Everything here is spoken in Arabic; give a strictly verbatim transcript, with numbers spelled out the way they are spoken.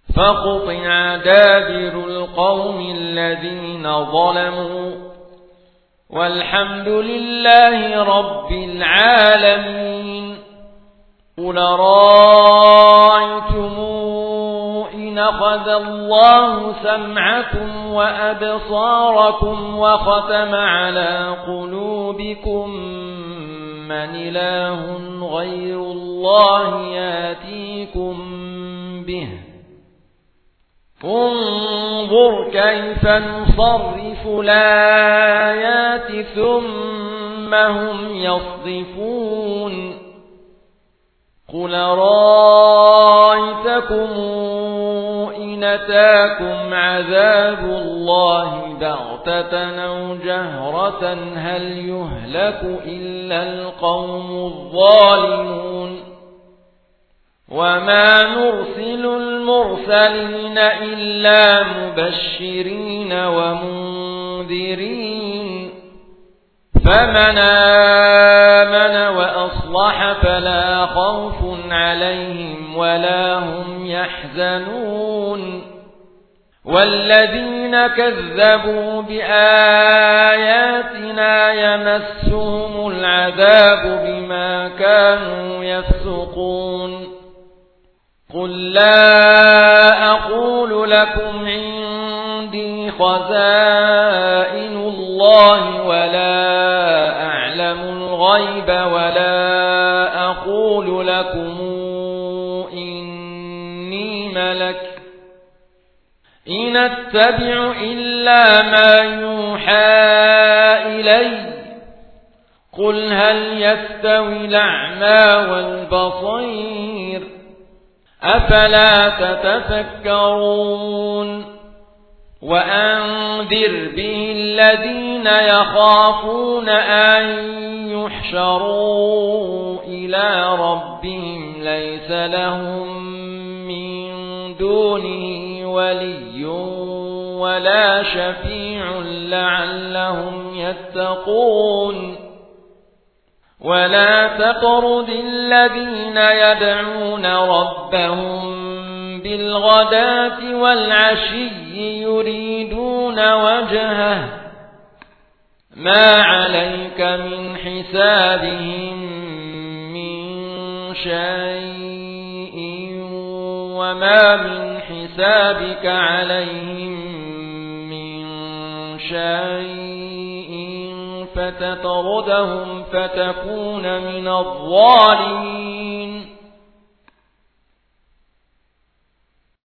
فقطع دابر القوم الذين ظلموا والحمد لله رب العالمين. قل رأيتم إن أخذ الله سمعكم وأبصاركم وختم على قلوبكم من إله غير الله ياتيكم به انظر كيف نصرف الآيات ثم هم يصدفون. قل رأيتكم إن أتاكم عذاب الله بغتة أو جهرة هل يهلك إلا القوم الظالمون. وما نرسل المرسلين إلا مبشرين ومنذرين فمن آمن وأصلح فلا خوف عليهم ولا هم يحزنون. والذين كذبوا بآياتنا يمسهم العذاب بما كانوا يفسقون. قل لا أقول لكم عندي خزائن الله ولا أعلم الغيب ولا أقول لكم إني ملك إن أتبع إلا ما يوحى إلي. قل هل يستوي الأعمى والبصير أفلا تتفكرون. وأنذر به الذين يخافون أن يحشروا إلى ربهم ليس لهم من دونه ولي ولا شفيع لعلهم يتقون. ولا تطرد الذين يدعون ربهم بالغداة والعشي يريدون وجهه ما عليك من حسابهم من شيء وما من حسابك عليهم من شيء فتطردهم فتكون من الظالمين.